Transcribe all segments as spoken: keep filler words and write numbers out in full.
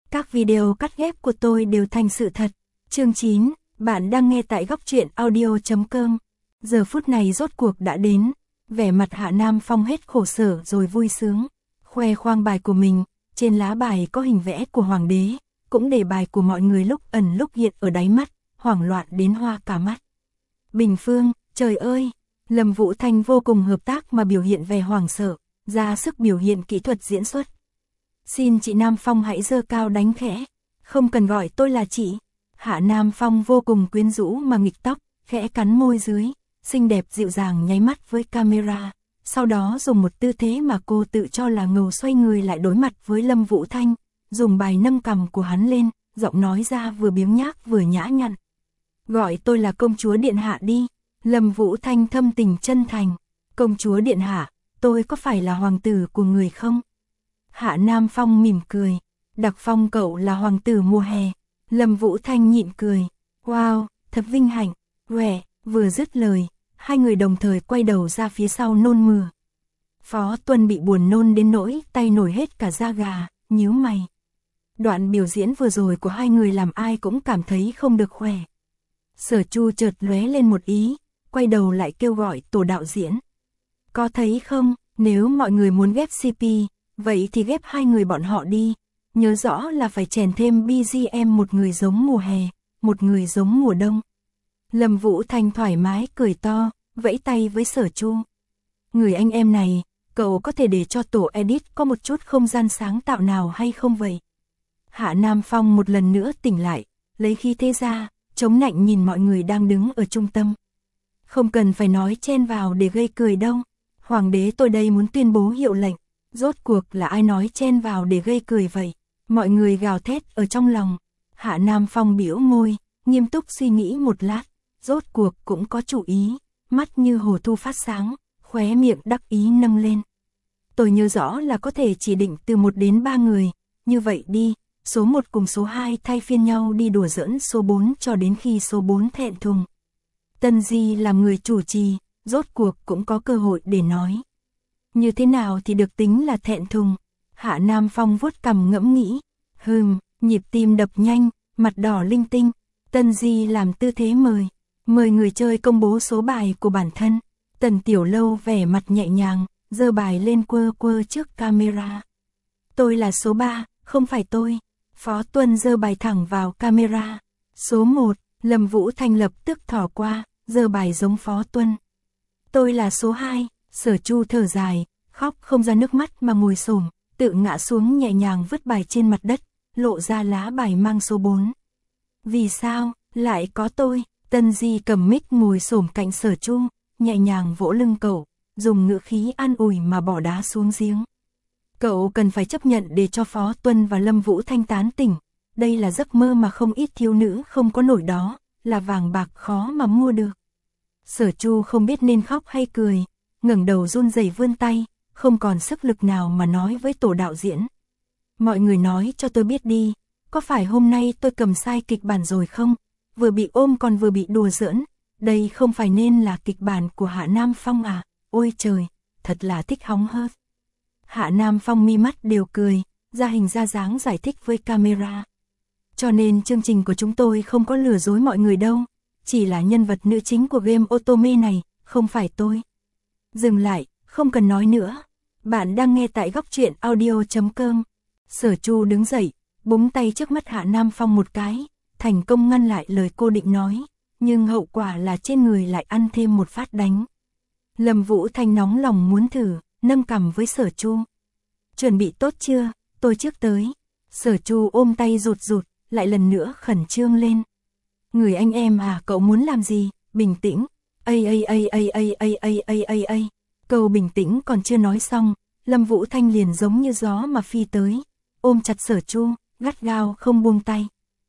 Các video cắt ghép của tôi đều thành sự thật. Chương chín, bạn đang nghe tại góc truyện audio chấm com. Giờ phút này rốt cuộc đã đến, vẻ mặt Hạ Nam Phong hết khổ sở rồi vui sướng, khoe khoang bài của mình, trên lá bài có hình vẽ của hoàng đế, cũng để bài của mọi người lúc ẩn lúc hiện ở đáy mắt, hoảng loạn đến hoa cả mắt. Bình Phương, trời ơi, Lâm Vũ Thanh vô cùng hợp tác mà biểu hiện vẻ hoảng sợ, ra sức biểu hiện kỹ thuật diễn xuất. Xin chị Nam Phong hãy giơ cao đánh khẽ, không cần gọi tôi là chị. Hạ Nam Phong vô cùng quyến rũ mà nghịch tóc, khẽ cắn môi dưới, xinh đẹp dịu dàng nháy mắt với camera, sau đó dùng một tư thế mà cô tự cho là ngầu xoay người lại đối mặt với Lâm Vũ Thanh, dùng bài nâng cằm của hắn lên, giọng nói ra vừa biếng nhác vừa nhã nhặn. Gọi tôi là công chúa điện hạ đi. Lâm Vũ Thanh thâm tình chân thành. Công chúa điện hạ, tôi có phải là hoàng tử của người không? Hạ Nam Phong mỉm cười. Đặc Phong cậu là hoàng tử mùa hè. Lâm Vũ Thanh nhịn cười. Wow, thật vinh hạnh. Quẻ, vừa dứt lời, hai người đồng thời quay đầu ra phía sau nôn mửa. Phó Tuân bị buồn nôn đến nỗi tay nổi hết cả da gà, nhíu mày. Đoạn biểu diễn vừa rồi của hai người làm ai cũng cảm thấy không được khỏe. Sở Chu chợt lóe lên một ý, quay đầu lại kêu gọi tổ đạo diễn. Có thấy không, nếu mọi người muốn ghép xê pê, vậy thì ghép hai người bọn họ đi. Nhớ rõ là phải chèn thêm bê giê em, một người giống mùa hè, một người giống mùa đông. Lâm Vũ Thanh thoải mái cười to, vẫy tay với Sở Chu. Người anh em này, cậu có thể để cho tổ edit có một chút không gian sáng tạo nào hay không vậy? Hạ Nam Phong một lần nữa tỉnh lại, lấy khí thế ra, chống nạnh nhìn mọi người đang đứng ở trung tâm. Không cần phải nói chen vào để gây cười đâu. Hoàng đế tôi đây muốn tuyên bố hiệu lệnh. Rốt cuộc là ai nói chen vào để gây cười vậy? Mọi người gào thét ở trong lòng. Hạ Nam Phong bĩu môi, nghiêm túc suy nghĩ một lát. Rốt cuộc cũng có chủ ý. Mắt như hồ thu phát sáng, khóe miệng đắc ý nâng lên. Tôi nhớ rõ là có thể chỉ định từ một đến ba người. Như vậy đi, số một cùng số hai thay phiên nhau đi đùa giỡn số bốn cho đến khi số bốn thẹn thùng. Tân Di làm người chủ trì, rốt cuộc cũng có cơ hội để nói. Như thế nào thì được tính là thẹn thùng? Hạ Nam Phong vuốt cằm ngẫm nghĩ. Hừm, nhịp tim đập nhanh, mặt đỏ linh tinh. Tân Di làm tư thế mời. Mời người chơi công bố số bài của bản thân. Tần Tiểu Lâu vẻ mặt nhẹ nhàng, giơ bài lên quơ quơ trước camera. Tôi là số ba, không phải tôi. Phó Tuân giơ bài thẳng vào camera. Số một, Lâm Vũ Thanh lập tức thỏ qua, giơ bài giống Phó Tuân. Tôi là số hai, Sở Chu thở dài, khóc không ra nước mắt mà ngồi xổm, tự ngã xuống nhẹ nhàng vứt bài trên mặt đất, lộ ra lá bài mang số bốn. Vì sao, lại có tôi? Tân Di cầm mic ngồi xổm cạnh Sở Chu, nhẹ nhàng vỗ lưng cậu, dùng ngữ khí an ủi mà bỏ đá xuống giếng. Cậu cần phải chấp nhận để cho Phó Tuân và Lâm Vũ Thanh tán tỉnh. Đây là giấc mơ mà không ít thiếu nữ không có nổi đó, là vàng bạc khó mà mua được. Sở Chu không biết nên khóc hay cười, ngẩng đầu run rẩy vươn tay, không còn sức lực nào mà nói với tổ đạo diễn. Mọi người nói cho tôi biết đi, có phải hôm nay tôi cầm sai kịch bản rồi không? Vừa bị ôm còn vừa bị đùa giỡn, đây không phải nên là kịch bản của Hạ Nam Phong à? Ôi trời, thật là thích hóng hớt. Hạ Nam Phong mi mắt đều cười, ra hình ra dáng giải thích với camera. Cho nên chương trình của chúng tôi không có lừa dối mọi người đâu, chỉ là nhân vật nữ chính của game Otome này, không phải tôi. Dừng lại, không cần nói nữa. Bạn đang nghe tại góc truyện audio chấm com. Sở Chu đứng dậy, búng tay trước mắt Hạ Nam Phong một cái, thành công ngăn lại lời cô định nói, nhưng hậu quả là trên người lại ăn thêm một phát đánh. Lâm Vũ Thanh nóng lòng muốn thử, nâng cằm với Sở Chu. Chuẩn bị tốt chưa, tôi trước tới. Sở Chu ôm tay rụt rụt, lại lần nữa khẩn trương lên. Người anh em à, cậu muốn làm gì? Bình tĩnh. Ây ây ây ây ây ây ây ây ây ây. Câu bình tĩnh còn chưa nói xong, Lâm Vũ Thanh liền giống như gió mà phi tới, ôm chặt Sở Chu, gắt gao không buông tay.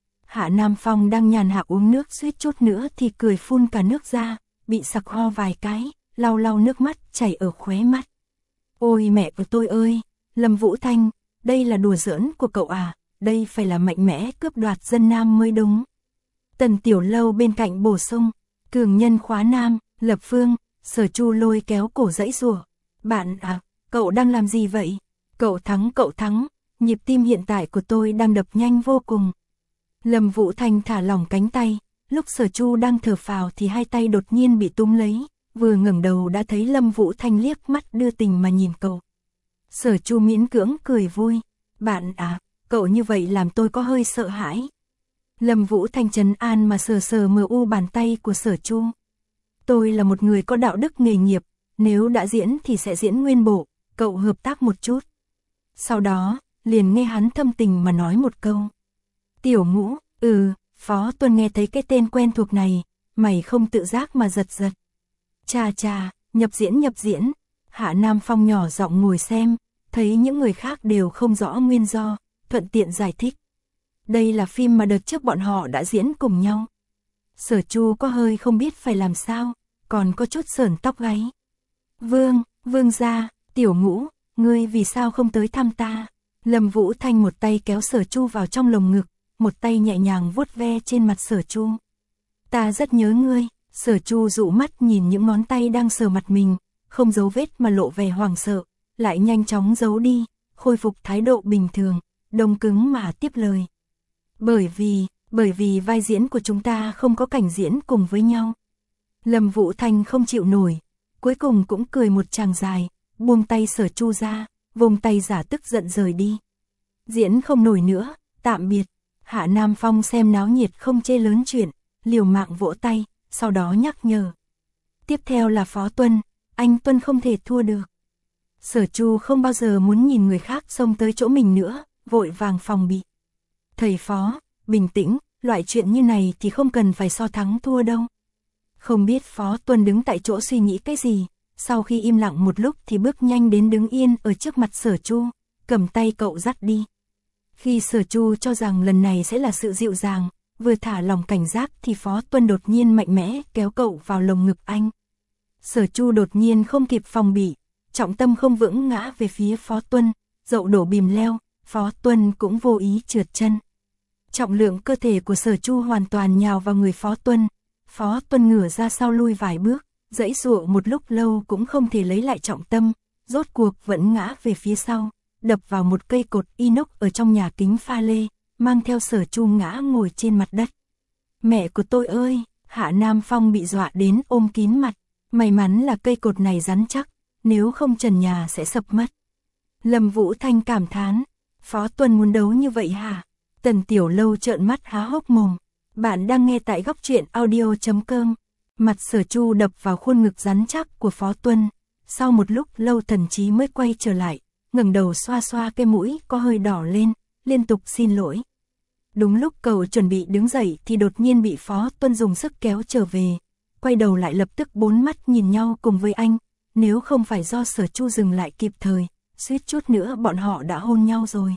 Hạ Nam Phong đang nhàn hạ uống nước suýt chút nữa thì cười phun cả nước ra, bị sặc ho vài cái, lau lau nước mắt chảy ở khóe mắt. Ôi mẹ của tôi ơi, Lâm Vũ Thanh, đây là đùa giỡn của cậu à, đây phải là mạnh mẽ cướp đoạt dân nam mới đúng. Tần Tiểu Lâu bên cạnh bổ sung, cường nhân khóa nam, lập phương. Sở Chu lôi kéo cổ dãy rủa. Bạn à, cậu đang làm gì vậy? Cậu thắng, cậu thắng. nhịp tim hiện tại của tôi đang đập nhanh vô cùng. Lâm Vũ Thanh thả lỏng cánh tay, lúc Sở Chu đang thở phào thì hai tay đột nhiên bị túm lấy, vừa ngẩng đầu đã thấy Lâm Vũ Thanh liếc mắt đưa tình mà nhìn cậu. Sở Chu miễn cưỡng cười vui, bạn à, cậu như vậy làm tôi có hơi sợ hãi. Lâm Vũ Thanh trấn an mà sờ sờ mờ u bàn tay của Sở Chu. Tôi là một người có đạo đức nghề nghiệp, nếu đã diễn thì sẽ diễn nguyên bộ, cậu hợp tác một chút. Sau đó, liền nghe hắn thâm tình mà nói một câu. Tiểu Ngũ, ừ, Phó Tuân nghe thấy cái tên quen thuộc này, mày không tự giác mà giật giật. Chà chà, nhập diễn nhập diễn, Hạ Nam Phong nhỏ giọng ngồi xem, thấy những người khác đều không rõ nguyên do, thuận tiện giải thích. Đây là phim mà đợt trước bọn họ đã diễn cùng nhau. Sở Chu có hơi không biết phải làm sao, còn có chút sởn tóc gáy. Vương, Vương gia, Tiểu Ngũ, ngươi vì sao không tới thăm ta? Lâm Vũ Thanh một tay kéo Sở Chu vào trong lồng ngực, một tay nhẹ nhàng vuốt ve trên mặt Sở Chu. Ta rất nhớ ngươi. Sở Chu dụ mắt nhìn những ngón tay đang sờ mặt mình, không giấu vết mà lộ vẻ hoảng sợ, lại nhanh chóng giấu đi, khôi phục thái độ bình thường, đông cứng mà tiếp lời. Bởi vì, bởi vì vai diễn của chúng ta không có cảnh diễn cùng với nhau. Lâm Vũ Thanh không chịu nổi, cuối cùng cũng cười một tràng dài, buông tay Sở Chu ra, vùng tay giả tức giận rời đi. Diễn không nổi nữa, tạm biệt. Hạ Nam Phong xem náo nhiệt không chê lớn chuyện, liều mạng vỗ tay, sau đó nhắc nhở. Tiếp theo là Phó Tuân, anh Tuân không thể thua được. Sở Chu không bao giờ muốn nhìn người khác xông tới chỗ mình nữa, vội vàng phòng bị. Thầy Phó, bình tĩnh, loại chuyện như này thì không cần phải so thắng thua đâu. Không biết Phó Tuân đứng tại chỗ suy nghĩ cái gì, sau khi im lặng một lúc thì bước nhanh đến đứng yên ở trước mặt Sở Chu, cầm tay cậu dắt đi. Khi Sở Chu cho rằng lần này sẽ là sự dịu dàng, vừa thả lòng cảnh giác thì Phó Tuân đột nhiên mạnh mẽ kéo cậu vào lồng ngực anh. Sở Chu đột nhiên không kịp phòng bị, trọng tâm không vững ngã về phía Phó Tuân, dậu đổ bìm leo, Phó Tuân cũng vô ý trượt chân. Trọng lượng cơ thể của Sở Chu hoàn toàn nhào vào người Phó Tuân, Phó Tuân ngửa ra sau lui vài bước, giãy giụa một lúc lâu cũng không thể lấy lại trọng tâm, rốt cuộc vẫn ngã về phía sau, đập vào một cây cột inox ở trong nhà kính pha lê, mang theo Sở Chu ngã ngồi trên mặt đất. Mẹ của tôi ơi, Hạ Nam Phong bị dọa đến ôm kín mặt, may mắn là cây cột này rắn chắc, nếu không trần nhà sẽ sập mất. Lâm Vũ Thanh cảm thán, Phó Tuân muốn đấu như vậy hả? Tần Tiểu Lâu trợn mắt há hốc mồm. Bạn đang nghe tại góc truyện audio chấm com. Mặt Sở Chu đập vào khuôn ngực rắn chắc của Phó Tuân, sau một lúc lâu thần trí mới quay trở lại, ngẩng đầu xoa xoa cái mũi có hơi đỏ lên, liên tục xin lỗi. Đúng lúc cậu chuẩn bị đứng dậy thì đột nhiên bị Phó Tuân dùng sức kéo trở về, quay đầu lại lập tức bốn mắt nhìn nhau cùng với anh, nếu không phải do Sở Chu dừng lại kịp thời, suýt chút nữa bọn họ đã hôn nhau rồi.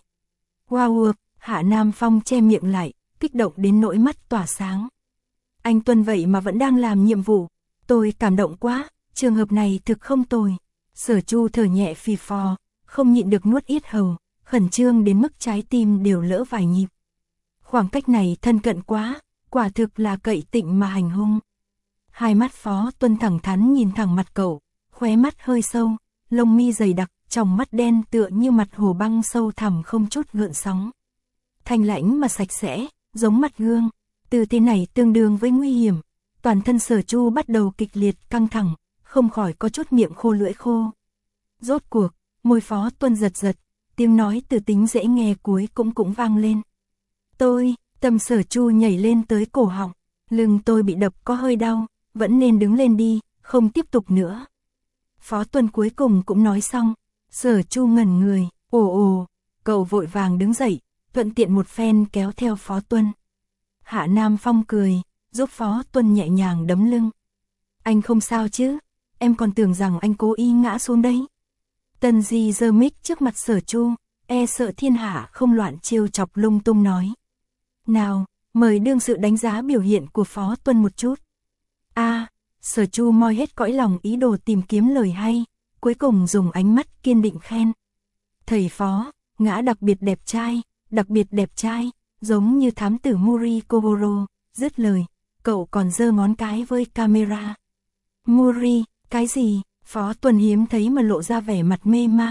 Wow, Hạ Nam Phong che miệng lại, kích động đến nỗi mắt tỏa sáng. Anh Tuân vậy mà vẫn đang làm nhiệm vụ, tôi cảm động quá, trường hợp này thực không tồi. Sở Chu thở nhẹ phì phò, không nhịn được nuốt yết hầu, khẩn trương đến mức trái tim đều lỡ vài nhịp. Khoảng cách này thân cận quá, quả thực là cậy tịnh mà hành hung. Hai mắt Phó Tuân thẳng thắn nhìn thẳng mặt cậu, khóe mắt hơi sâu, lông mi dày đặc, tròng mắt đen tựa như mặt hồ băng sâu thẳm không chút gợn sóng. Thanh lãnh mà sạch sẽ, giống mặt gương, từ thế này tương đương với nguy hiểm. Toàn thân Sở Chu bắt đầu kịch liệt căng thẳng, không khỏi có chút miệng khô lưỡi khô. Rốt cuộc, môi Phó Tuân giật giật, tiếng nói từ tính dễ nghe cuối cũng cũng vang lên. Tôi, tâm Sở Chu nhảy lên tới cổ họng, lưng tôi bị đập có hơi đau, vẫn nên đứng lên đi, không tiếp tục nữa. Phó Tuân cuối cùng cũng nói xong, Sở Chu ngẩn người, ồ ồ, cậu vội vàng đứng dậy, thuận tiện một phen kéo theo Phó Tuân. Hạ Nam Phong cười, giúp Phó Tuân nhẹ nhàng đấm lưng. Anh không sao chứ, em còn tưởng rằng anh cố ý ngã xuống đấy. Tần Di giơ mic trước mặt Sở Chu, e sợ thiên hạ không loạn chiêu chọc lung tung nói. Nào, mời đương sự đánh giá biểu hiện của Phó Tuân một chút. A, à, Sở Chu moi hết cõi lòng ý đồ tìm kiếm lời hay, cuối cùng dùng ánh mắt kiên định khen. Thầy Phó, ngã đặc biệt đẹp trai, đặc biệt đẹp trai, giống như thám tử Muri Kogoro, dứt lời, cậu còn giơ ngón cái với camera. Muri, cái gì? Phó Tuân hiếm thấy mà lộ ra vẻ mặt mê mang,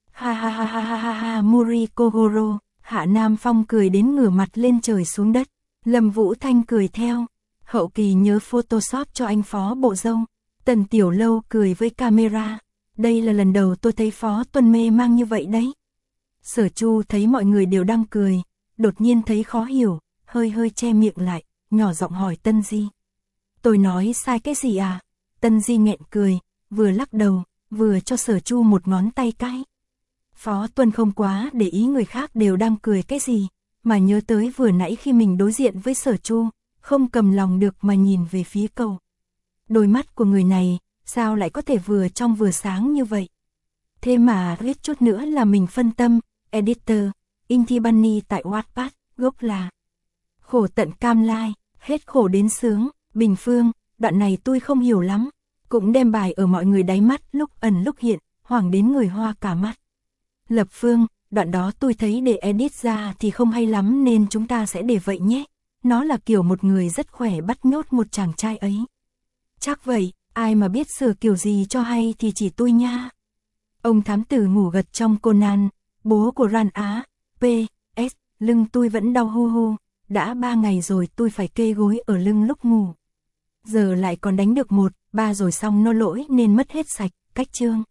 Ha ha ha ha ha ha ha Muri Kogoro. Hạ Nam Phong cười đến ngửa mặt lên trời xuống đất. Lâm Vũ Thanh cười theo. Hậu kỳ nhớ Photoshop cho anh Phó bộ dâu. Tần Tiểu Lâu cười với camera. Đây là lần đầu tôi thấy Phó Tuân mê mang như vậy đấy. Sở Chu thấy mọi người đều đang cười, đột nhiên thấy khó hiểu, hơi hơi che miệng lại, nhỏ giọng hỏi Tân Di. Tôi nói sai cái gì à? Tân Di nghẹn cười, vừa lắc đầu, vừa cho Sở Chu một ngón tay cái. Phó Tuân không quá để ý người khác đều đang cười cái gì, mà nhớ tới vừa nãy khi mình đối diện với Sở Chu, không cầm lòng được mà nhìn về phía cậu. Đôi mắt của người này, sao lại có thể vừa trong vừa sáng như vậy? Thế mà riết chút nữa là mình phân tâm. Editor, Inti Bunny tại Wattpad, gốc là khổ tận cam lai, hết khổ đến sướng. Bình Phương, đoạn này tôi không hiểu lắm, cũng đem bài ở mọi người đáy mắt lúc ẩn lúc hiện, hoảng đến người hoa cả mắt. Lập Phương, đoạn đó tôi thấy để edit ra thì không hay lắm nên chúng ta sẽ để vậy nhé. Nó là kiểu một người rất khỏe bắt nhốt một chàng trai ấy. Chắc vậy, ai mà biết sửa kiểu gì cho hay thì chỉ tôi nha. Ông thám tử ngủ gật trong Conan, bố của Ran Á. pê ét, lưng tôi vẫn đau hu hu, đã ba ngày rồi tôi phải kê gối ở lưng lúc ngủ. Giờ lại còn đánh được một, ba rồi xong nó lỗi nên mất hết sạch, cách chương.